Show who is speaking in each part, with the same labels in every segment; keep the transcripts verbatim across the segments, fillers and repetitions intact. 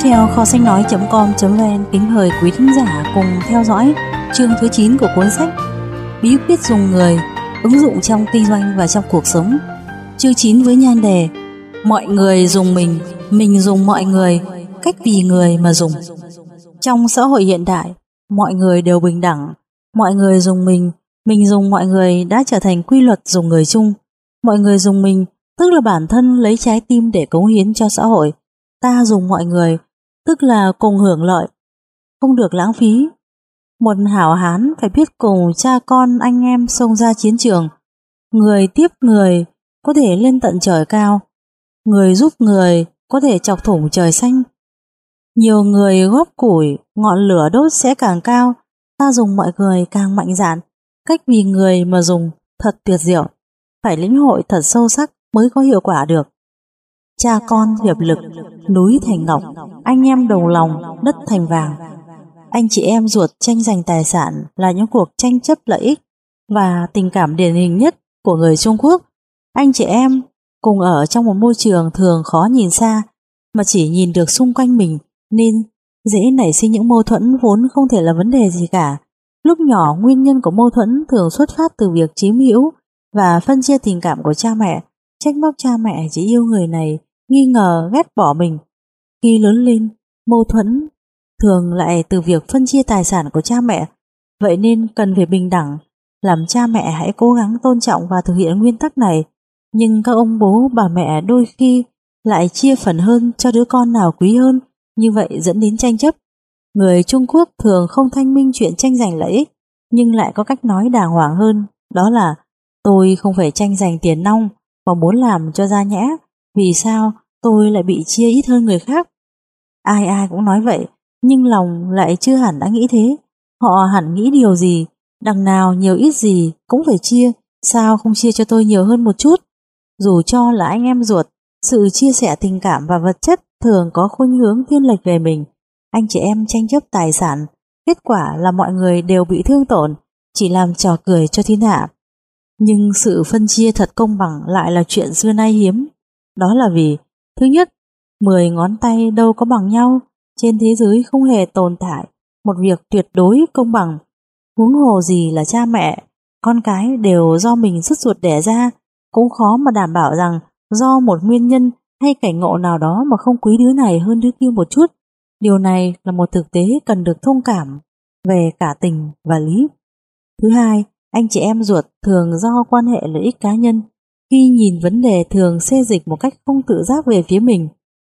Speaker 1: theo kho sách nói chấm com chấm vn kính mời quý thính giả cùng theo dõi chương thứ chín của cuốn sách Bí quyết dùng người, ứng dụng trong kinh doanh và trong cuộc sống. Chương chín với nhan đề Mọi người dùng mình, mình dùng mọi người, cách vì người mà dùng. Trong xã hội hiện đại, mọi người đều bình đẳng, mọi người dùng mình, mình dùng mọi người đã trở thành quy luật dùng người chung. Mọi người dùng mình tức là bản thân lấy trái tim để cống hiến cho xã hội. Ta dùng mọi người tức là cùng hưởng lợi, không được lãng phí. Một hảo hán phải biết cùng cha con anh em xông ra chiến trường. Người tiếp người có thể lên tận trời cao, người giúp người có thể chọc thủng trời xanh. Nhiều người góp củi, ngọn lửa đốt sẽ càng cao. Ta dùng mọi người càng mạnh dạn, cách vì người mà dùng thật tuyệt diệu. Phải lĩnh hội thật sâu sắc mới có hiệu quả được. Cha con hiệp lực, núi thành ngọc, anh em đồng lòng, đất thành vàng. Anh chị em ruột tranh giành tài sản là những cuộc tranh chấp lợi ích và tình cảm điển hình nhất của người Trung Quốc. Anh chị em cùng ở trong một môi trường thường khó nhìn xa, mà chỉ nhìn được xung quanh mình, nên dễ nảy sinh những mâu thuẫn vốn không thể là vấn đề gì cả. Lúc nhỏ, nguyên nhân của mâu thuẫn thường xuất phát từ việc chiếm hữu và phân chia tình cảm của cha mẹ, trách móc cha mẹ chỉ yêu người này, nghi ngờ ghét bỏ mình. Khi lớn lên, mâu thuẫn thường lại từ việc phân chia tài sản của cha mẹ. Vậy nên cần phải bình đẳng. Làm cha mẹ hãy cố gắng tôn trọng và thực hiện nguyên tắc này. Nhưng các ông bố bà mẹ đôi khi lại chia phần hơn cho đứa con nào quý hơn, như vậy dẫn đến tranh chấp. Người Trung Quốc thường không thanh minh chuyện tranh giành lợi ích, nhưng lại có cách nói đàng hoàng hơn, đó là tôi không phải tranh giành tiền nong mà muốn làm cho ra nhẽ. Vì sao tôi lại bị chia ít hơn người khác? Ai ai cũng nói vậy, nhưng lòng lại chưa hẳn đã nghĩ thế. Họ hẳn nghĩ điều gì, đằng nào nhiều ít gì cũng phải chia, sao không chia cho tôi nhiều hơn một chút? Dù cho là anh em ruột, sự chia sẻ tình cảm và vật chất thường có khuynh hướng thiên lệch về mình. Anh chị em tranh chấp tài sản, kết quả là mọi người đều bị thương tổn, chỉ làm trò cười cho thiên hạ. Nhưng sự phân chia thật công bằng lại là chuyện xưa nay hiếm. Đó là vì, thứ nhất, mười ngón tay đâu có bằng nhau, trên thế giới không hề tồn tại một việc tuyệt đối công bằng. Huống hồ gì là cha mẹ, con cái đều do mình sứt ruột đẻ ra, cũng khó mà đảm bảo rằng do một nguyên nhân hay cảnh ngộ nào đó mà không quý đứa này hơn đứa kia một chút. Điều này là một thực tế cần được thông cảm về cả tình và lý. Thứ hai, anh chị em ruột thường do quan hệ lợi ích cá nhân, khi nhìn vấn đề thường xê dịch một cách không tự giác về phía mình.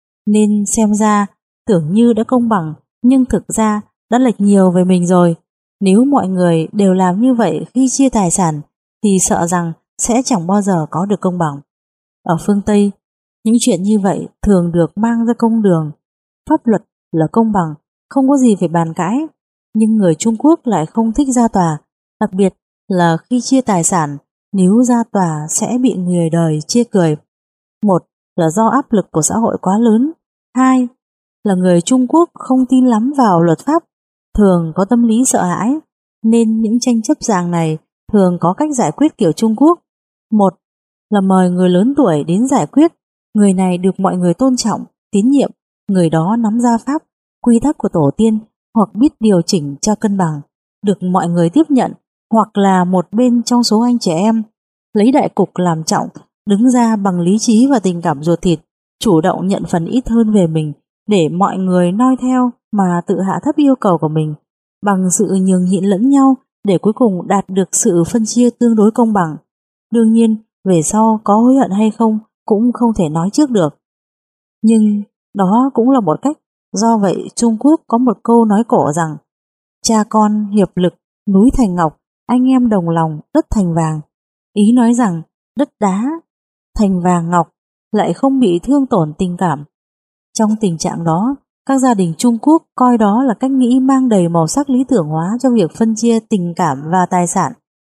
Speaker 1: Nên xem ra tưởng như đã công bằng, nhưng thực ra đã lệch nhiều về mình rồi. Nếu mọi người đều làm như vậy khi chia tài sản, thì sợ rằng sẽ chẳng bao giờ có được công bằng. Ở phương Tây, những chuyện như vậy thường được mang ra công đường. Pháp luật là công bằng, không có gì phải bàn cãi. Nhưng người Trung Quốc lại không thích ra tòa, đặc biệt là khi chia tài sản. Nếu ra tòa sẽ bị người đời chê cười. Một là do áp lực của xã hội quá lớn. Hai là người Trung Quốc không tin lắm vào luật pháp, thường có tâm lý sợ hãi, nên những tranh chấp dạng này thường có cách giải quyết kiểu Trung Quốc. Một là mời người lớn tuổi đến giải quyết, người này được mọi người tôn trọng, tín nhiệm, người đó nắm gia pháp, quy tắc của tổ tiên, hoặc biết điều chỉnh cho cân bằng, được mọi người tiếp nhận. Hoặc là một bên trong số anh trẻ em lấy đại cục làm trọng, đứng ra bằng lý trí và tình cảm ruột thịt, chủ động nhận phần ít hơn về mình để mọi người noi theo mà tự hạ thấp yêu cầu của mình, bằng sự nhường nhịn lẫn nhau để cuối cùng đạt được sự phân chia tương đối công bằng. Đương nhiên, về sau có hối hận hay không cũng không thể nói trước được. Nhưng đó cũng là một cách. Do vậy Trung Quốc có một câu nói cổ rằng cha con hiệp lực, núi thành ngọc, anh em đồng lòng, đất thành vàng. Ý nói rằng đất đá thành vàng ngọc lại không bị thương tổn tình cảm. Trong tình trạng đó, các gia đình Trung Quốc coi đó là cách nghĩ mang đầy màu sắc lý tưởng hóa cho việc phân chia tình cảm và tài sản.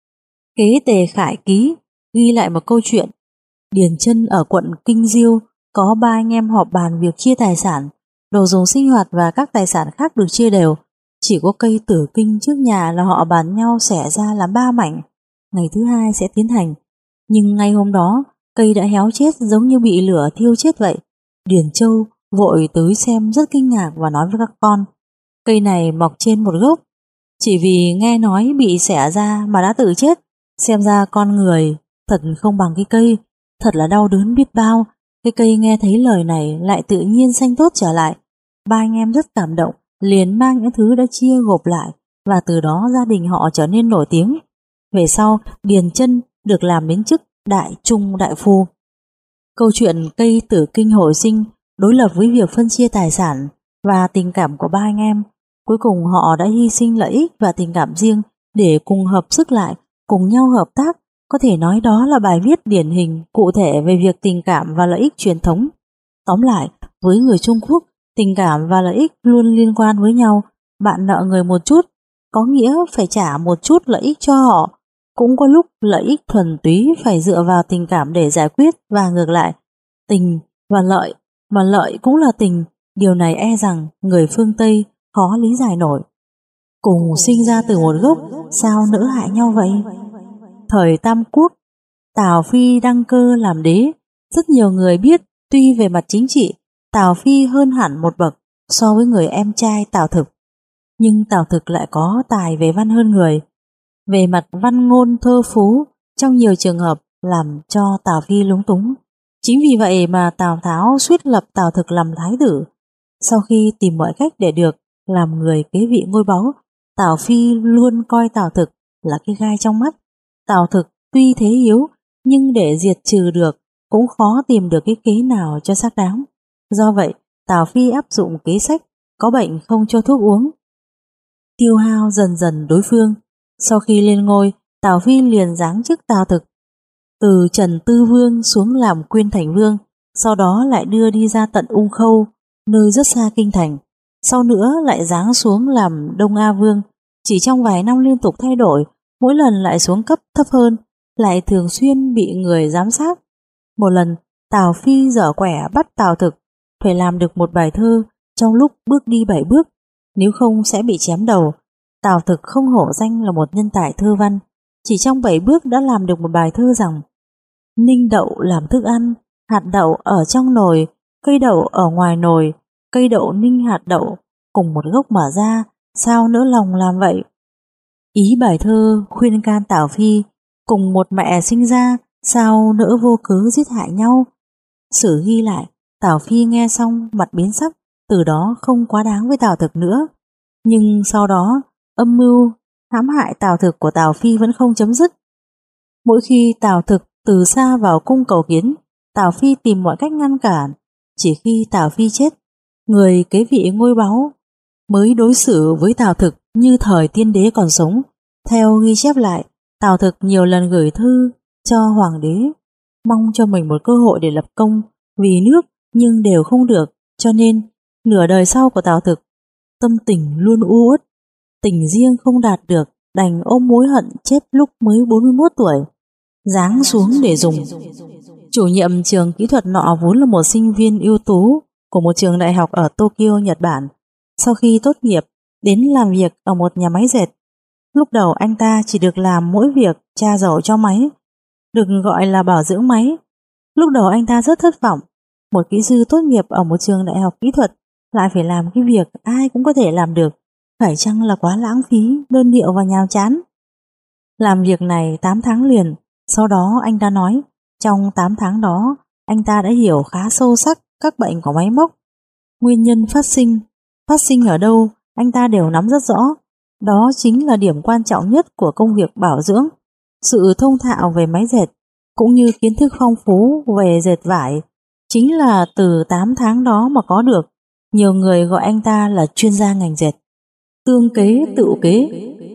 Speaker 1: Kế Tề Khải Ký ghi lại một câu chuyện. Điền Chân ở quận Kinh Diêu có ba anh em họp bàn việc chia tài sản, đồ dùng sinh hoạt và các tài sản khác được chia đều. Chỉ có cây tử kinh trước nhà là họ bàn nhau xẻ ra làm ba mảnh, ngày thứ hai sẽ tiến hành. Nhưng ngay hôm đó, cây đã héo chết giống như bị lửa thiêu chết vậy. Điền Châu vội tới xem rất kinh ngạc và nói với các con: cây này mọc trên một gốc, chỉ vì nghe nói bị xẻ ra mà đã tự chết. Xem ra con người thật không bằng cái cây, thật là đau đớn biết bao. Cái cây nghe thấy lời này lại tự nhiên xanh tốt trở lại. Ba anh em rất cảm động, liền mang những thứ đã chia gộp lại, và từ đó gia đình họ trở nên nổi tiếng. Về sau, Điền Chân được làm đến chức đại trung đại phu. Câu chuyện cây tử kinh hồi sinh đối lập với việc phân chia tài sản và tình cảm của ba anh em. Cuối cùng họ đã hy sinh lợi ích và tình cảm riêng để cùng hợp sức lại, cùng nhau hợp tác. Có thể nói đó là bài viết điển hình cụ thể về việc tình cảm và lợi ích truyền thống. Tóm lại, với người Trung Quốc, tình cảm và lợi ích luôn liên quan với nhau. Bạn nợ người một chút, có nghĩa phải trả một chút lợi ích cho họ. Cũng có lúc lợi ích thuần túy phải dựa vào tình cảm để giải quyết, và ngược lại, tình và lợi, mà lợi cũng là tình. Điều này e rằng người phương Tây khó lý giải nổi. Cùng sinh ra từ một gốc, sao nỡ hại nhau vậy? Thời Tam Quốc, Tào Phi đăng cơ làm đế. Rất nhiều người biết tuy về mặt chính trị Tào Phi hơn hẳn một bậc so với người em trai Tào Thực, nhưng Tào Thực lại có tài về văn hơn người. Về mặt văn ngôn thơ phú, trong nhiều trường hợp làm cho Tào Phi lúng túng. Chính vì vậy mà Tào Tháo suýt lập Tào Thực làm thái tử. Sau khi tìm mọi cách để được làm người kế vị ngôi báu, Tào Phi luôn coi Tào Thực là cái gai trong mắt. Tào Thực tuy thế yếu, nhưng để diệt trừ được cũng khó tìm được cái kế nào cho xác đáng. Do vậy, Tào Phi áp dụng kế sách có bệnh không cho thuốc uống, tiêu hao dần dần đối phương. Sau khi lên ngôi, Tào Phi liền giáng chức Tào Thực, từ Trần Tư Vương xuống làm Quyên Thành Vương, sau đó lại đưa đi ra tận Ung Khâu, nơi rất xa kinh thành. Sau nữa lại giáng xuống làm Đông A Vương. Chỉ trong vài năm liên tục thay đổi, mỗi lần lại xuống cấp thấp hơn, lại thường xuyên bị người giám sát. Một lần, Tào Phi dở quẻ bắt Tào Thực phải làm được một bài thơ trong lúc bước đi bảy bước, nếu không sẽ bị chém đầu. Tào Thực không hổ danh là một nhân tài thơ văn, chỉ trong bảy bước đã làm được một bài thơ rằng: ninh đậu làm thức ăn, hạt đậu ở trong nồi, cây đậu ở ngoài nồi, cây đậu ninh hạt đậu, cùng một gốc mở ra, sao nỡ lòng làm vậy. Ý bài thơ khuyên can Tào Phi, cùng một mẹ sinh ra, sao nỡ vô cớ giết hại nhau. Sử ghi lại, Tào Phi nghe xong mặt biến sắc, từ đó không quá đáng với Tào Thực nữa. Nhưng sau đó, âm mưu hãm hại Tào Thực của Tào Phi vẫn không chấm dứt. Mỗi khi Tào Thực từ xa vào cung cầu kiến, Tào Phi tìm mọi cách ngăn cản. Chỉ khi Tào Phi chết, người kế vị ngôi báu mới đối xử với Tào Thực như thời tiên đế còn sống. Theo ghi chép lại, Tào Thực nhiều lần gửi thư cho hoàng đế, mong cho mình một cơ hội để lập công vì nước, nhưng đều không được. Cho nên nửa đời sau của Tào Thực, tâm tình luôn u uất, tình riêng không đạt được, đành ôm mối hận chết lúc mới bốn mươi mốt tuổi, giáng xuống để dùng. Chủ nhiệm trường kỹ thuật nọ vốn là một sinh viên ưu tú của một trường đại học ở Tokyo, Nhật Bản. Sau khi tốt nghiệp, đến làm việc ở một nhà máy dệt. Lúc đầu anh ta chỉ được làm mỗi việc tra dầu cho máy, được gọi là bảo dưỡng máy. Lúc đầu anh ta rất thất vọng, một kỹ sư tốt nghiệp ở một trường đại học kỹ thuật lại phải làm cái việc ai cũng có thể làm được, phải chăng là quá lãng phí, đơn điệu và nhàm chán. Làm việc này tám tháng liền. Sau đó anh ta nói, trong tám tháng đó anh ta đã hiểu khá sâu sắc các bệnh của máy móc, nguyên nhân phát sinh, phát sinh ở đâu anh ta đều nắm rất rõ. Đó chính là điểm quan trọng nhất của công việc bảo dưỡng. Sự thông thạo về máy dệt cũng như kiến thức phong phú về dệt vải chính là từ tám tháng đó mà có được. Nhiều người gọi anh ta là chuyên gia ngành dệt. Tương kế tựu kế.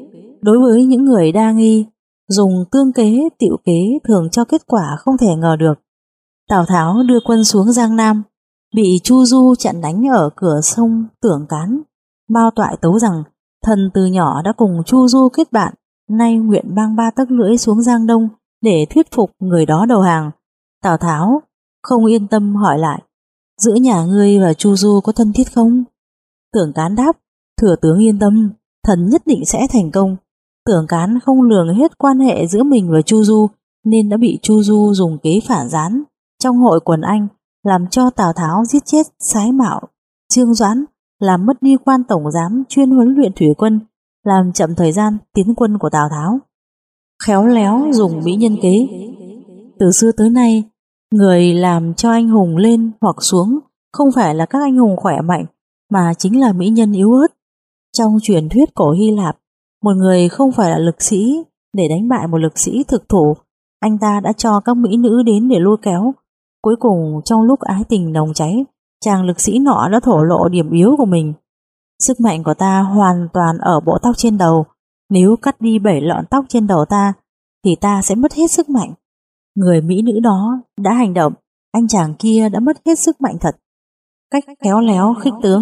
Speaker 1: Đối với những người đa nghi, dùng tương kế tựu kế thường cho kết quả không thể ngờ được. Tào Tháo đưa quân xuống Giang Nam, bị Chu Du chặn đánh ở cửa sông Tưởng Cán. Mao Toại tấu rằng thần từ nhỏ đã cùng Chu Du kết bạn, nay nguyện mang ba tấc lưỡi xuống Giang Đông để thuyết phục người đó đầu hàng. Tào Tháo không yên tâm hỏi lại, giữa nhà ngươi và Chu Du có thân thiết không? Tưởng Cán đáp, thừa tướng yên tâm, thần nhất định sẽ thành công. Tưởng Cán không lường hết quan hệ giữa mình và Chu Du, nên đã bị Chu Du dùng kế phản gián. Trong hội quần Anh, làm cho Tào Tháo giết chết Sái Mạo, Trương Doãn, làm mất đi quan tổng giám chuyên huấn luyện thủy quân, làm chậm thời gian tiến quân của Tào Tháo. Khéo léo dùng mỹ nhân kế. Từ xưa tới nay, người làm cho anh hùng lên hoặc xuống không phải là các anh hùng khỏe mạnh, mà chính là mỹ nhân yếu ớt. Trong truyền thuyết cổ Hy Lạp, một người không phải là lực sĩ, để đánh bại một lực sĩ thực thụ, anh ta đã cho các mỹ nữ đến để lôi kéo. Cuối cùng trong lúc ái tình nồng cháy, chàng lực sĩ nọ đã thổ lộ điểm yếu của mình. Sức mạnh của ta hoàn toàn ở bộ tóc trên đầu. Nếu cắt đi bảy lọn tóc trên đầu ta, thì ta sẽ mất hết sức mạnh. Người mỹ nữ đó đã hành động, anh chàng kia đã mất hết sức mạnh thật. Cách khéo léo khích tướng.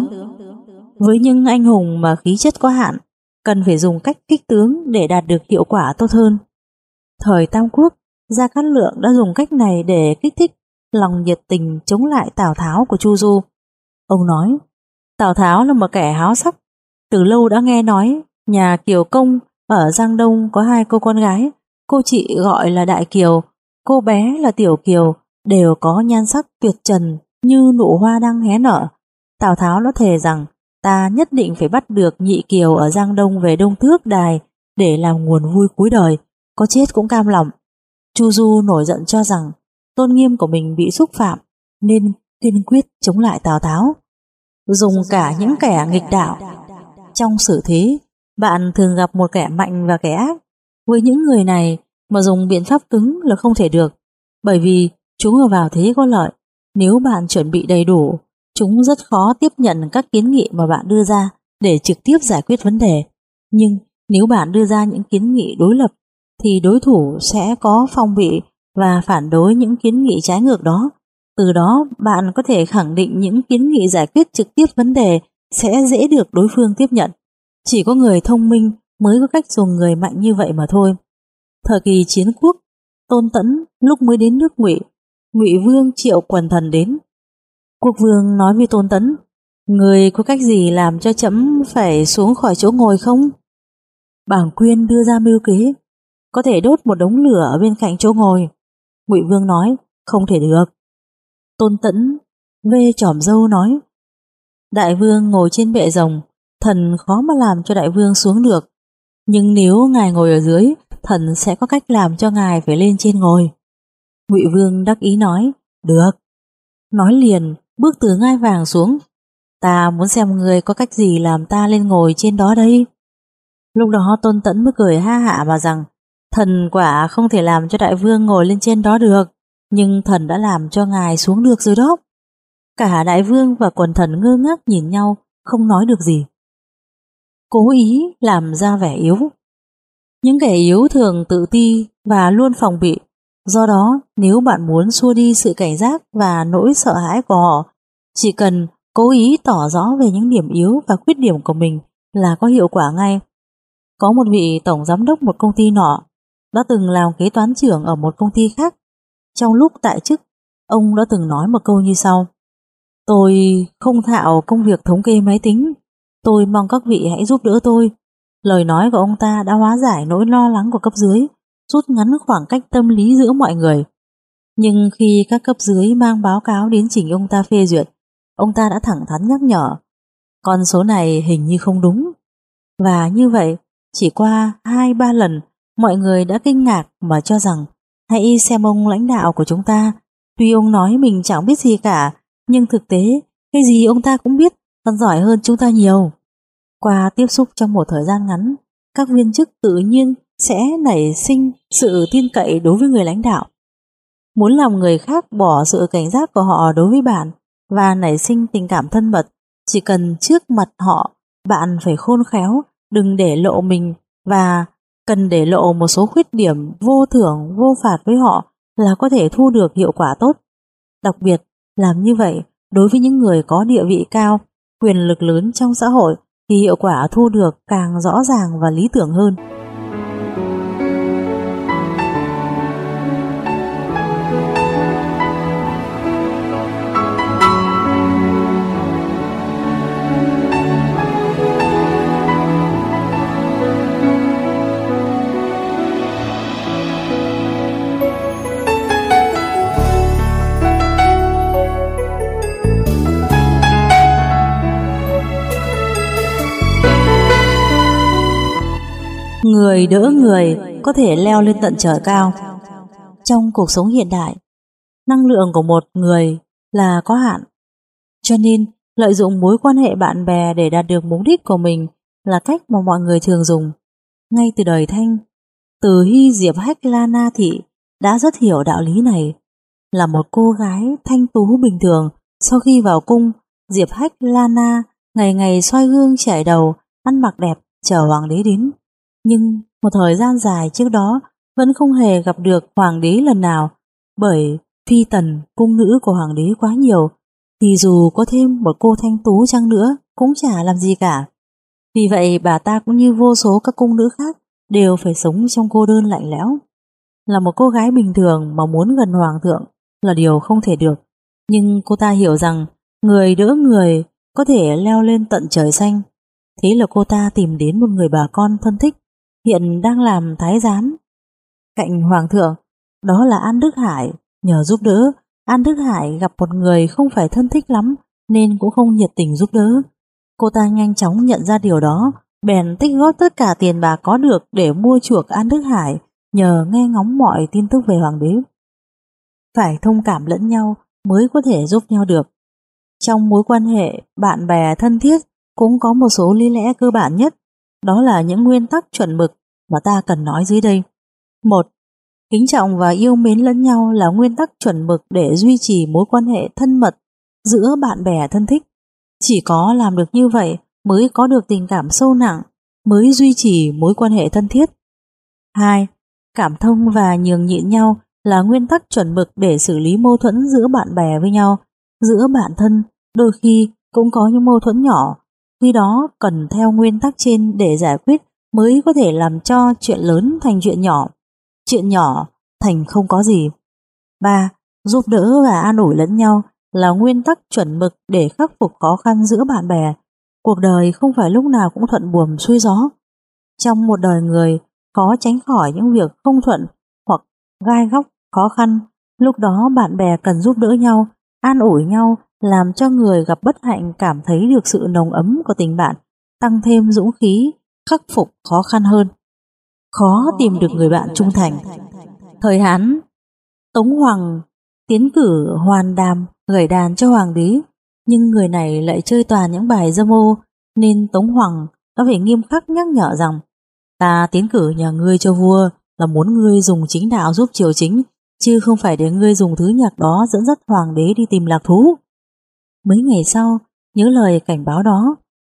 Speaker 1: Với những anh hùng mà khí chất có hạn, cần phải dùng cách kích tướng để đạt được hiệu quả tốt hơn. Thời Tam Quốc, Gia Cát Lượng đã dùng cách này để kích thích lòng nhiệt tình chống lại Tào Tháo của Chu Du. Ông nói, Tào Tháo là một kẻ háo sắc. Từ lâu đã nghe nói nhà Kiều Công ở Giang Đông có hai cô con gái, cô chị gọi là Đại Kiều, cô bé là Tiểu Kiều, đều có nhan sắc tuyệt trần như nụ hoa đang hé nở. Tào Tháo đã thề rằng ta nhất định phải bắt được Nhị Kiều ở Giang Đông về Đông Tước Đài để làm nguồn vui cuối đời, có chết cũng cam lòng. Chu Du nổi giận cho rằng tôn nghiêm của mình bị xúc phạm, nên kiên quyết chống lại Tào Tháo, dùng cả những kẻ nghịch đạo. Trong xử thế, bạn thường gặp một kẻ mạnh và kẻ ác. Với những người này mà dùng biện pháp cứng là không thể được, bởi vì chúng ở vào thế có lợi. Nếu bạn chuẩn bị đầy đủ, chúng rất khó tiếp nhận các kiến nghị mà bạn đưa ra để trực tiếp giải quyết vấn đề. Nhưng nếu bạn đưa ra những kiến nghị đối lập, thì đối thủ sẽ có phong bị và phản đối những kiến nghị trái ngược đó. Từ đó bạn có thể khẳng định những kiến nghị giải quyết trực tiếp vấn đề sẽ dễ được đối phương tiếp nhận. Chỉ có người thông minh mới có cách dùng người mạnh như vậy mà thôi. Thời kỳ chiến quốc, Tôn Tẫn lúc mới đến nước Ngụy, Ngụy Vương triệu quần thần đến. Quốc vương nói với Tôn Tẫn, người có cách gì làm cho trẫm phải xuống khỏi chỗ ngồi không? Bàng Quyên đưa ra mưu kế, có thể đốt một đống lửa ở bên cạnh chỗ ngồi. Ngụy Vương nói, không thể được. Tôn Tẫn vê chỏm râu nói, đại vương ngồi trên bệ rồng, thần khó mà làm cho đại vương xuống được. Nhưng nếu ngài ngồi ở dưới, thần sẽ có cách làm cho ngài phải lên trên ngồi. Ngụy Vương đắc ý nói, được. Nói liền bước từ ngai vàng xuống, ta muốn xem người có cách gì làm ta lên ngồi trên đó đây. Lúc đó Tôn Tẫn mới cười ha hả mà rằng, thần quả không thể làm cho đại vương ngồi lên trên đó được, nhưng thần đã làm cho ngài xuống được rồi đó. Cả đại vương và quần thần ngơ ngác nhìn nhau, không nói được gì. Cố ý làm ra vẻ yếu. Những kẻ yếu thường tự ti và luôn phòng bị. Do đó, nếu bạn muốn xua đi sự cảnh giác và nỗi sợ hãi của họ, chỉ cần cố ý tỏ rõ về những điểm yếu và khuyết điểm của mình là có hiệu quả ngay. Có một vị tổng giám đốc một công ty nọ đã từng làm kế toán trưởng ở một công ty khác. Trong lúc tại chức, ông đã từng nói một câu như sau: tôi không thạo công việc thống kê máy tính, tôi mong các vị hãy giúp đỡ tôi. Lời nói của ông ta đã hóa giải nỗi lo lắng của cấp dưới, rút ngắn khoảng cách tâm lý giữa mọi người. Nhưng khi các cấp dưới mang báo cáo đến trình ông ta phê duyệt, ông ta đã thẳng thắn nhắc nhở, con số này hình như không đúng. Và như vậy, chỉ qua hai ba lần, mọi người đã kinh ngạc mà cho rằng hãy xem ông lãnh đạo của chúng ta. Tuy ông nói mình chẳng biết gì cả, nhưng thực tế cái gì ông ta cũng biết, còn giỏi hơn chúng ta nhiều. Qua tiếp xúc trong một thời gian ngắn, các viên chức tự nhiên sẽ nảy sinh sự tin cậy đối với người lãnh đạo. Muốn làm người khác bỏ sự cảnh giác của họ đối với bạn và nảy sinh tình cảm thân mật, chỉ cần trước mặt họ bạn phải khôn khéo, đừng để lộ mình, và cần để lộ một số khuyết điểm vô thưởng vô phạt với họ là có thể thu được hiệu quả tốt. Đặc biệt, làm như vậy đối với những người có địa vị cao, quyền lực lớn trong xã hội thì hiệu quả thu được càng rõ ràng và lý tưởng hơn. Người đỡ người có thể leo lên tận trời cao. Trong cuộc sống hiện đại, năng lượng của một người là có hạn, cho nên lợi dụng mối quan hệ bạn bè để đạt được mục đích của mình là cách mà mọi người thường dùng. Ngay từ đời Thanh, Từ Hy Diệp Hách La Na Thị đã rất hiểu đạo lý này. Là một cô gái thanh tú bình thường, sau khi vào cung, Diệp Hách La Na ngày ngày soi gương chải đầu, ăn mặc đẹp, chờ hoàng đế đến. Nhưng một thời gian dài trước đó vẫn không hề gặp được hoàng đế lần nào, bởi phi tần, cung nữ của hoàng đế quá nhiều, thì dù có thêm một cô thanh tú chăng nữa cũng chả làm gì cả. Vì vậy bà ta cũng như vô số các cung nữ khác đều phải sống trong cô đơn lạnh lẽo. Là một cô gái bình thường mà muốn gần hoàng thượng là điều không thể được, nhưng cô ta hiểu rằng người đỡ người có thể leo lên tận trời xanh. Thế là cô ta tìm đến một người bà con thân thích, hiện đang làm thái giám cạnh hoàng thượng, đó là An Đức Hải. Nhờ giúp đỡ, An Đức Hải gặp một người không phải thân thích lắm nên cũng không nhiệt tình giúp đỡ. Cô ta nhanh chóng nhận ra điều đó, bèn tích góp tất cả tiền bạc có được để mua chuộc An Đức Hải, nhờ nghe ngóng mọi tin tức về hoàng đế. Phải thông cảm lẫn nhau mới có thể giúp nhau được. Trong mối quan hệ bạn bè thân thiết cũng có một số lý lẽ cơ bản nhất, đó là những nguyên tắc chuẩn mực mà ta cần nói dưới đây. Một, kính trọng và yêu mến lẫn nhau là nguyên tắc chuẩn mực để duy trì mối quan hệ thân mật giữa bạn bè thân thích. Chỉ có làm được như vậy mới có được tình cảm sâu nặng, mới duy trì mối quan hệ thân thiết. Hai, cảm thông và nhường nhịn nhau là nguyên tắc chuẩn mực để xử lý mâu thuẫn giữa bạn bè với nhau. Giữa bạn thân đôi khi cũng có những mâu thuẫn nhỏ, khi đó cần theo nguyên tắc trên để giải quyết mới có thể làm cho chuyện lớn thành chuyện nhỏ, chuyện nhỏ thành không có gì. Ba, giúp đỡ và an ủi lẫn nhau là nguyên tắc chuẩn mực để khắc phục khó khăn giữa bạn bè. Cuộc đời không phải lúc nào cũng thuận buồm xuôi gió. Trong một đời người khó tránh khỏi những việc không thuận hoặc gai góc khó khăn. Lúc đó bạn bè cần giúp đỡ nhau, an ủi nhau, làm cho người gặp bất hạnh cảm thấy được sự nồng ấm của tình bạn, tăng thêm dũng khí khắc phục khó khăn hơn. Khó tìm được người bạn trung thành. Thời Hán, Tống Hoằng tiến cử Hoàn Đàm gảy đàn cho hoàng đế, nhưng người này lại chơi toàn những bài dâm ô, nên Tống Hoằng đã phải nghiêm khắc nhắc nhở rằng: ta tiến cử nhà ngươi cho vua là muốn ngươi dùng chính đạo giúp triều chính, chứ không phải để ngươi dùng thứ nhạc đó dẫn dắt hoàng đế đi tìm lạc thú. Mấy ngày sau, nhớ lời cảnh báo đó,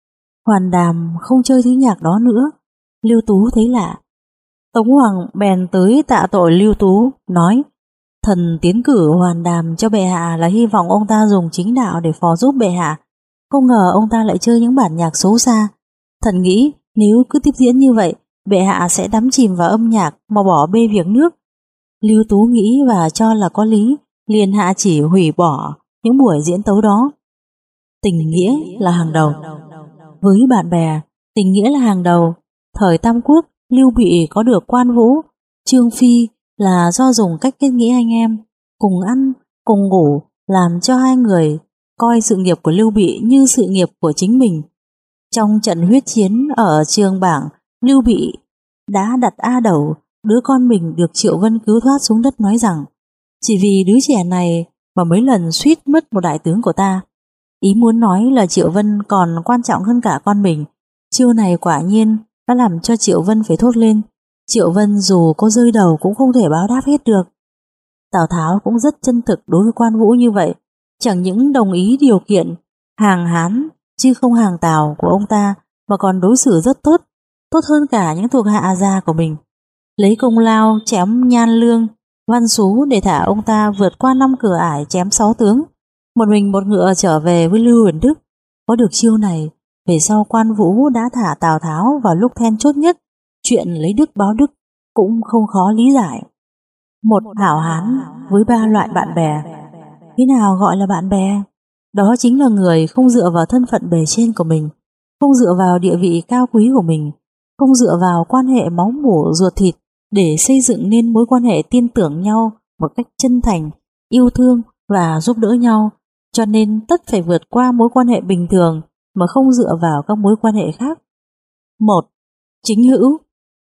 Speaker 1: Hoàn Đàm không chơi thứ nhạc đó nữa. Lưu Tú thấy lạ, Tống Hoằng bèn tới tạ tội Lưu Tú, nói: thần tiến cử Hoàn Đàm cho bệ hạ là hy vọng ông ta dùng chính đạo để phò giúp bệ hạ, không ngờ ông ta lại chơi những bản nhạc xấu xa. Thần nghĩ nếu cứ tiếp diễn như vậy, bệ hạ sẽ đắm chìm vào âm nhạc mà bỏ bê việc nước. Lưu Tú nghĩ và cho là có lý, liền hạ chỉ hủy bỏ những buổi diễn tấu đó. Tình nghĩa là hàng đầu. Với bạn bè, tình nghĩa là hàng đầu. Thời Tam Quốc, Lưu Bị có được Quan Vũ, Trương Phi là do dùng cách kết nghĩa anh em, cùng ăn, cùng ngủ, làm cho hai người coi sự nghiệp của Lưu Bị như sự nghiệp của chính mình. Trong trận huyết chiến ở Trường Bảng, Lưu Bị đã đặt A Đẩu, đứa con mình được Triệu Vân cứu thoát xuống đất, nói rằng: chỉ vì đứa trẻ này mà mấy lần suýt mất một đại tướng của ta. Ý muốn nói là Triệu Vân còn quan trọng hơn cả con mình. Chiêu này quả nhiên đã làm cho Triệu Vân phải thốt lên. Triệu Vân dù có rơi đầu cũng không thể báo đáp hết được. Tào Tháo cũng rất chân thực đối với Quan Vũ như vậy, chẳng những đồng ý điều kiện hàng Hán chứ không hàng Tào của ông ta, mà còn đối xử rất tốt, tốt hơn cả những thuộc hạ gia của mình. Lấy công lao chém Nhan Lương, Văn Xú để thả ông ta vượt qua năm cửa ải chém sáu tướng, một mình một ngựa trở về với Lưu Huyền Đức. Có được chiêu này, về sau Quan Vũ đã thả Tào Tháo vào lúc then chốt nhất. Chuyện lấy đức báo đức cũng không khó lý giải. Một hảo hán với ba loại bạn bè. Thế nào gọi là bạn bè? Đó chính là người không dựa vào thân phận bề trên của mình, không dựa vào địa vị cao quý của mình, không dựa vào quan hệ máu mủ ruột thịt để xây dựng nên mối quan hệ tin tưởng nhau một cách chân thành, yêu thương và giúp đỡ nhau. Cho nên tất phải vượt qua mối quan hệ bình thường mà không dựa vào các mối quan hệ khác. Một, chính hữu.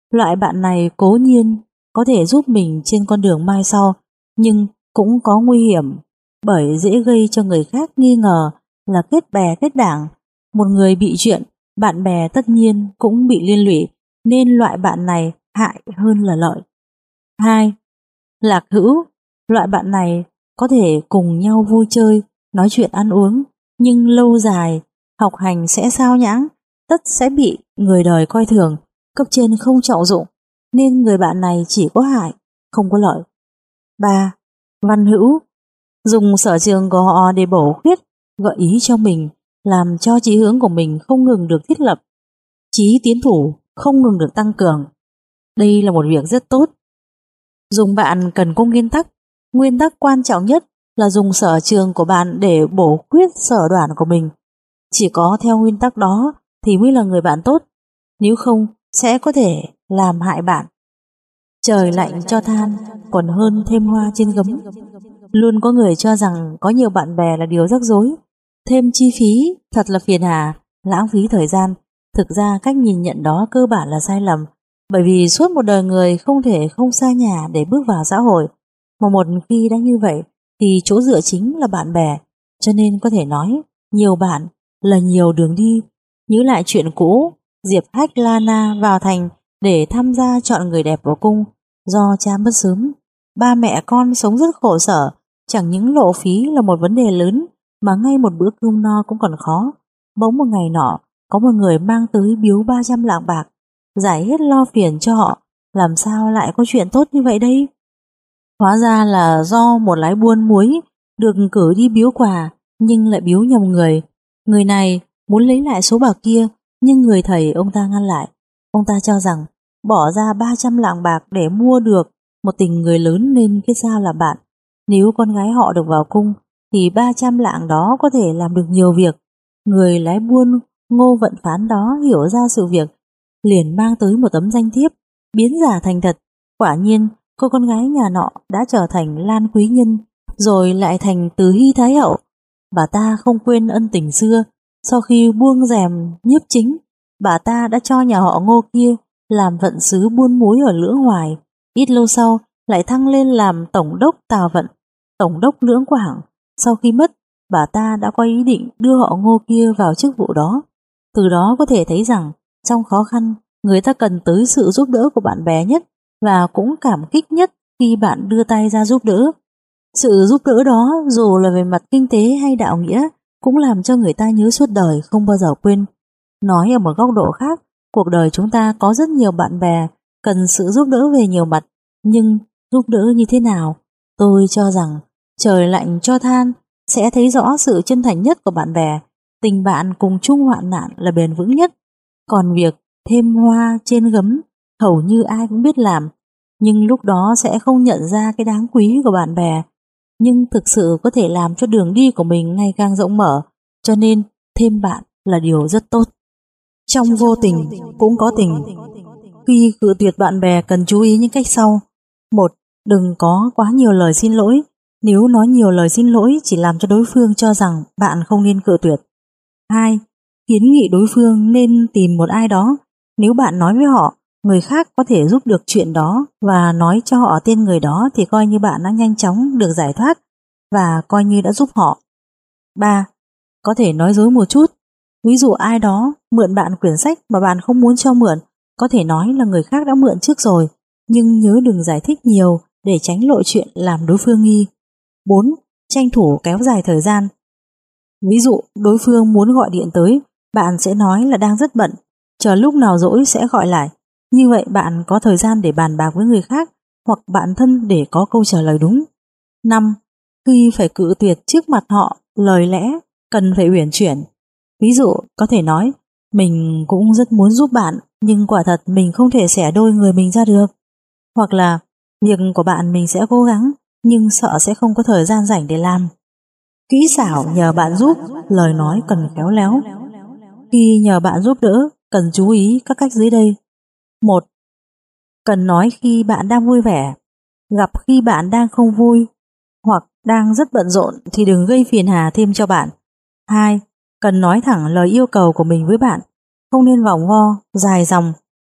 Speaker 1: Loại bạn này cố nhiên có thể giúp mình trên con đường mai sau, nhưng cũng có nguy hiểm, bởi dễ gây cho người khác nghi ngờ là kết bè kết đảng. Một người bị chuyện, bạn bè tất nhiên cũng bị liên lụy, nên loại bạn này hại hơn là lợi. Hai. Lạc hữu. Loại bạn này có thể cùng nhau vui chơi, nói chuyện ăn uống, nhưng lâu dài học hành sẽ sao nhãng, tất sẽ bị người đời coi thường, cấp trên không trọng dụng, nên người bạn này chỉ có hại, không có lợi. Ba. Văn hữu. Dùng sở trường của họ để bổ khuyết, gợi ý cho mình, làm cho chí hướng của mình không ngừng được thiết lập, chí tiến thủ không ngừng được tăng cường. Đây là một việc rất tốt. Dùng bạn cần có nguyên tắc. Nguyên tắc quan trọng nhất là dùng sở trường của bạn để bổ khuyết sở đoản của mình. Chỉ có theo nguyên tắc đó thì mới là người bạn tốt, nếu không sẽ có thể làm hại bạn. Trời lạnh cho than còn hơn thêm hoa trên gấm. Luôn có người cho rằng có nhiều bạn bè là điều rắc rối, thêm chi phí, thật là phiền hà, lãng phí thời gian. Thực ra cách nhìn nhận đó cơ bản là sai lầm, bởi vì suốt một đời người không thể không xa nhà để bước vào xã hội, mà một khi đã như vậy thì chỗ dựa chính là bạn bè, cho nên có thể nói nhiều bạn là nhiều đường đi. Nhớ lại chuyện cũ, Diệp Hách Lana vào thành để tham gia chọn người đẹp vào cung, do cha mất sớm, ba mẹ con sống rất khổ sở, chẳng những lộ phí là một vấn đề lớn, mà ngay một bữa cơm no cũng còn khó. Bỗng một ngày nọ, có một người mang tới biếu ba trăm lạng bạc, giải hết lo phiền cho họ. Làm sao lại có chuyện tốt như vậy đây? Hóa ra là do một lái buôn muối được cử đi biếu quà, nhưng lại biếu nhầm người. Người này muốn lấy lại số bạc kia, nhưng người thầy ông ta ngăn lại. Ông ta cho rằng bỏ ra ba trăm lạng bạc để mua được một tình người lớn nên kết giao là bạn. Nếu con gái họ được vào cung thì ba trăm lạng đó có thể làm được nhiều việc. Người lái buôn Ngô Vận Phán đó hiểu ra sự việc, liền mang tới một tấm danh thiếp, biến giả thành thật. Quả nhiên cô con gái nhà nọ đã trở thành Lan quý nhân, rồi lại thành Từ Hy thái hậu. Bà ta không quên ân tình xưa. Sau khi buông rèm nhiếp chính, bà ta đã cho nhà họ Ngô kia làm vận sứ buôn muối ở Lưỡng Hoài. Ít lâu sau lại thăng lên làm tổng đốc Tào Vận, tổng đốc Lưỡng Quảng. Sau khi mất, bà ta đã có ý định đưa họ Ngô kia vào chức vụ đó. Từ đó có thể thấy rằng trong khó khăn, người ta cần tới sự giúp đỡ của bạn bè nhất, và cũng cảm kích nhất khi bạn đưa tay ra giúp đỡ. Sự giúp đỡ đó dù là về mặt kinh tế hay đạo nghĩa cũng làm cho người ta nhớ suốt đời, không bao giờ quên. Nói ở một góc độ khác, cuộc đời chúng ta có rất nhiều bạn bè cần sự giúp đỡ về nhiều mặt, nhưng giúp đỡ như thế nào? Tôi cho rằng trời lạnh cho than sẽ thấy rõ sự chân thành nhất của bạn bè. Tình bạn cùng chung hoạn nạn là bền vững nhất. Còn việc thêm hoa trên gấm hầu như ai cũng biết làm, nhưng lúc đó sẽ không nhận ra cái đáng quý của bạn bè. Nhưng thực sự có thể làm cho đường đi của mình ngày càng rộng mở, cho nên thêm bạn là điều rất tốt. Trong vô tình cũng có tình. Khi cự tuyệt bạn bè cần chú ý những cách sau. Một, đừng có quá nhiều lời xin lỗi. Nếu nói nhiều lời xin lỗi chỉ làm cho đối phương cho rằng bạn không nên cự tuyệt. Hai, kiến nghị đối phương nên tìm một ai đó. Nếu bạn nói với họ người khác có thể giúp được chuyện đó và nói cho họ tên người đó thì coi như bạn đã nhanh chóng được giải thoát và coi như đã giúp họ. Ba, có thể nói dối một chút. Ví dụ ai đó mượn bạn quyển sách mà bạn không muốn cho mượn, có thể nói là người khác đã mượn trước rồi, nhưng nhớ đừng giải thích nhiều để tránh lộ chuyện làm đối phương nghi. Bốn, tranh thủ kéo dài thời gian. Ví dụ đối phương muốn gọi điện tới, bạn sẽ nói là đang rất bận, chờ lúc nào rỗi sẽ gọi lại. Như vậy bạn có thời gian để bàn bạc với người khác hoặc bạn thân để có câu trả lời đúng. Năm, khi phải cự tuyệt trước mặt họ, lời lẽ cần phải uyển chuyển. Ví dụ có thể nói, mình cũng rất muốn giúp bạn, nhưng quả thật mình không thể xẻ đôi người mình ra được. Hoặc là, việc của bạn mình sẽ cố gắng, nhưng sợ sẽ không có thời gian rảnh để làm. Kỹ xảo nhờ bạn giúp, lời nói cần khéo léo. Khi nhờ bạn giúp đỡ, cần chú ý các cách dưới đây. Một, cần nói khi bạn đang vui vẻ. Gặp khi bạn đang không vui hoặc đang rất bận rộn thì đừng gây phiền hà thêm cho bạn. Hai, cần nói thẳng lời yêu cầu của mình với bạn, không nên vòng vo, dài dòng.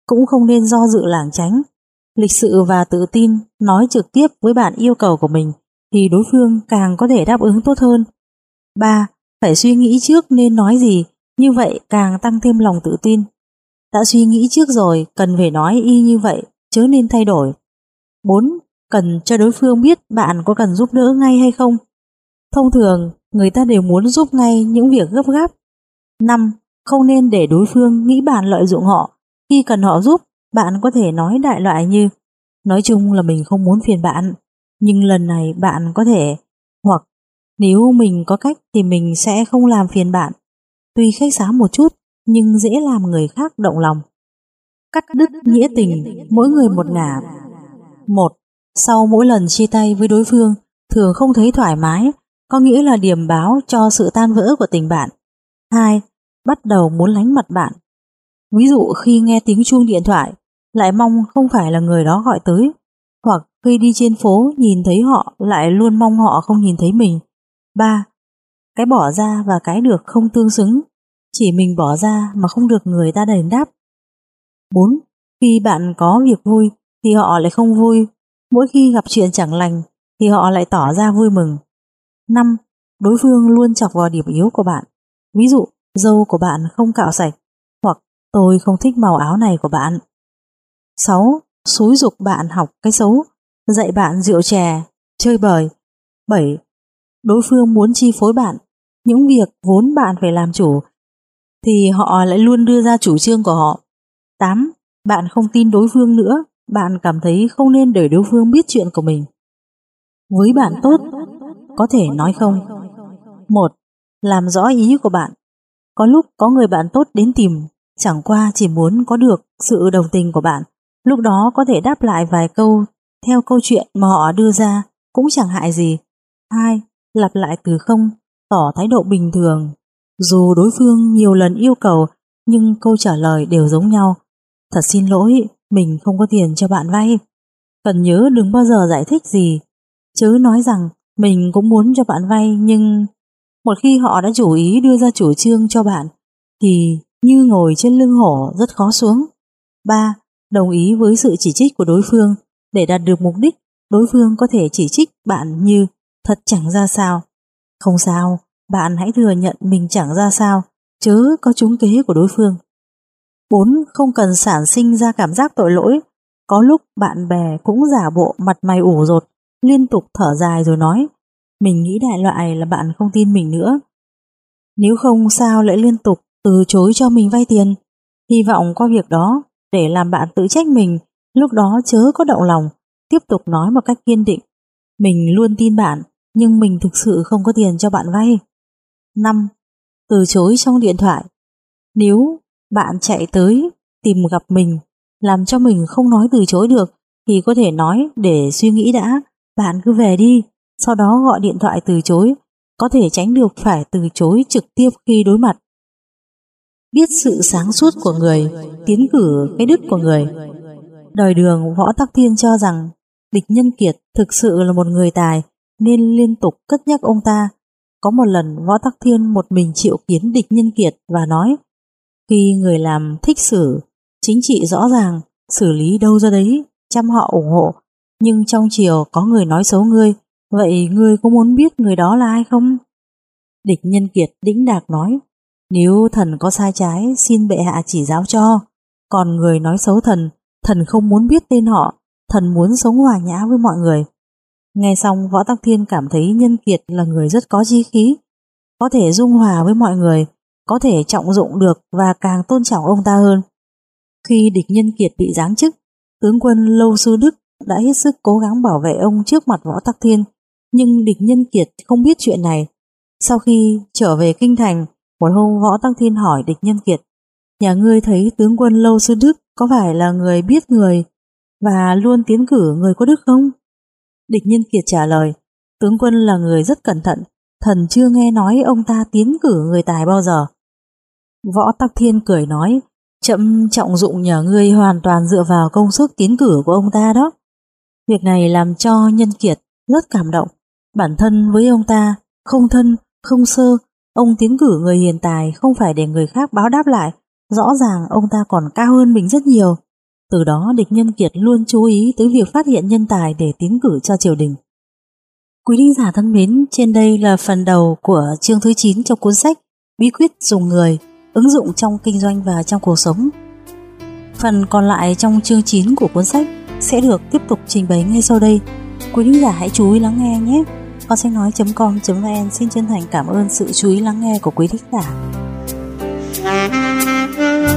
Speaker 1: cũng không nên do dự lảng tránh. Lịch sự và tự tin nói trực tiếp với bạn yêu cầu của mình thì đối phương càng có thể đáp ứng tốt hơn. ba. Phải suy nghĩ trước nên nói gì, như vậy càng tăng thêm lòng tự tin. Đã suy nghĩ trước rồi, cần phải nói y như vậy, chớ nên thay đổi. bốn. Cần cho đối phương biết bạn có cần giúp đỡ ngay hay không. Thông thường, người ta đều muốn giúp ngay những việc gấp gáp. năm. Không nên để đối phương nghĩ bạn lợi dụng họ. Khi cần họ giúp, bạn có thể nói đại loại như: nói chung là mình không muốn phiền bạn, nhưng lần này bạn có thể, hoặc nếu mình có cách thì mình sẽ không làm phiền bạn. Tuy khách sáo một chút, nhưng dễ làm người khác động lòng. Cắt đứt nghĩa tình, mỗi người một ngả. một. Sau mỗi lần chia tay với đối phương, thường không thấy thoải mái, có nghĩa là điểm báo cho sự tan vỡ của tình bạn. hai. Bắt đầu muốn lánh mặt bạn. Ví dụ khi nghe tiếng chuông điện thoại, lại mong không phải là người đó gọi tới, hoặc khi đi trên phố nhìn thấy họ lại luôn mong họ không nhìn thấy mình. ba. Cái bỏ ra và cái được không tương xứng, chỉ mình bỏ ra mà không được người ta đền đáp. bốn. Khi bạn có việc vui thì họ lại không vui, mỗi khi gặp chuyện chẳng lành thì họ lại tỏ ra vui mừng. năm. Đối phương luôn chọc vào điểm yếu của bạn. Ví dụ, râu của bạn không cạo sạch, hoặc tôi không thích màu áo này của bạn. sáu. Xúi giục bạn học cái xấu, dạy bạn rượu chè, chơi bời. bảy. Đối phương muốn chi phối bạn, những việc vốn bạn phải làm chủ thì họ lại luôn đưa ra chủ trương của họ. tám. Bạn không tin đối phương nữa, bạn cảm thấy không nên để đối phương biết chuyện của mình. Với bạn tốt, có thể nói không. một. Làm rõ ý của bạn. Có lúc có người bạn tốt đến tìm, chẳng qua chỉ muốn có được sự đồng tình của bạn. Lúc đó có thể đáp lại vài câu theo câu chuyện mà họ đưa ra, cũng chẳng hại gì. hai. Lặp lại từ không, tỏ thái độ bình thường. Dù đối phương nhiều lần yêu cầu, nhưng câu trả lời đều giống nhau. Thật xin lỗi, mình không có tiền cho bạn vay. Cần nhớ đừng bao giờ giải thích gì, chớ nói rằng mình cũng muốn cho bạn vay, nhưng một khi họ đã chủ ý đưa ra chủ trương cho bạn thì như ngồi trên lưng hổ rất khó xuống. ba. Đồng ý với sự chỉ trích của đối phương. Để đạt được mục đích, đối phương có thể chỉ trích bạn như thật chẳng ra sao. Không sao, bạn hãy thừa nhận mình chẳng ra sao, chớ có trúng kế của đối phương. bốn. Không cần sản sinh ra cảm giác tội lỗi. Có lúc bạn bè cũng giả bộ mặt mày ủ rột, liên tục thở dài rồi nói: mình nghĩ đại loại là bạn không tin mình nữa. Nếu không sao lại liên tục từ chối cho mình vay tiền. Hy vọng qua việc đó để làm bạn tự trách mình, lúc đó chớ có động lòng. Tiếp tục nói một cách kiên định: mình luôn tin bạn, nhưng mình thực sự không có tiền cho bạn vay. năm. Từ chối trong điện thoại. Nếu bạn chạy tới tìm gặp mình, làm cho mình không nói từ chối được, thì có thể nói để suy nghĩ đã, bạn cứ về đi, sau đó gọi điện thoại từ chối, có thể tránh được phải từ chối trực tiếp khi đối mặt. Biết sự sáng suốt của người, tiến cử cái đức của người. Đời Đường, Võ Tắc Thiên cho rằng Địch Nhân Kiệt thực sự là một người tài, nên liên tục cất nhắc ông ta. Có một lần Võ Tắc Thiên một mình triệu kiến Địch Nhân Kiệt và nói: khi người làm thích xử, chính trị rõ ràng, xử lý đâu ra đấy, chăm họ ủng hộ, nhưng trong triều có người nói xấu ngươi, vậy ngươi có muốn biết người đó là ai không? Địch Nhân Kiệt đĩnh đạc nói: nếu thần có sai trái, xin bệ hạ chỉ giáo cho, còn người nói xấu thần, thần không muốn biết tên họ, thần muốn sống hòa nhã với mọi người. Nghe xong, Võ Tắc Thiên cảm thấy Nhân Kiệt là người rất có chí khí, có thể dung hòa với mọi người, có thể trọng dụng được và càng tôn trọng ông ta hơn. Khi Địch Nhân Kiệt bị giáng chức, tướng quân Lâu Sư Đức đã hết sức cố gắng bảo vệ ông trước mặt Võ Tắc Thiên, nhưng Địch Nhân Kiệt không biết chuyện này. Sau khi trở về kinh thành, một hôm Võ Tắc Thiên hỏi Địch Nhân Kiệt: nhà ngươi thấy tướng quân Lâu Sư Đức có phải là người biết người và luôn tiến cử người có đức không? Địch Nhân Kiệt trả lời: tướng quân là người rất cẩn thận, thần chưa nghe nói ông ta tiến cử người tài bao giờ. Võ Tắc Thiên cười nói: trẫm trọng dụng nhờ ngươi hoàn toàn dựa vào công sức tiến cử của ông ta đó. Việc này làm cho Nhân Kiệt rất cảm động. Bản thân với ông ta không thân không sơ, ông tiến cử người hiền tài không phải để người khác báo đáp lại, rõ ràng ông ta còn cao hơn mình rất nhiều. Từ đó địch Nhân Kiệt luôn chú ý tới việc phát hiện nhân tài để tiến cử cho triều đình. Quý thính giả thân mến, trên đây là phần đầu của chương thứ chín trong cuốn sách Bí quyết dùng người, ứng dụng trong kinh doanh và trong cuộc sống. Phần còn lại trong chương chín của cuốn sách sẽ được tiếp tục trình bày ngay sau đây. Quý thính giả hãy chú ý lắng nghe nhé. Con sách nói chấm com chấm vn xin chân thành cảm ơn sự chú ý lắng nghe của quý thính giả.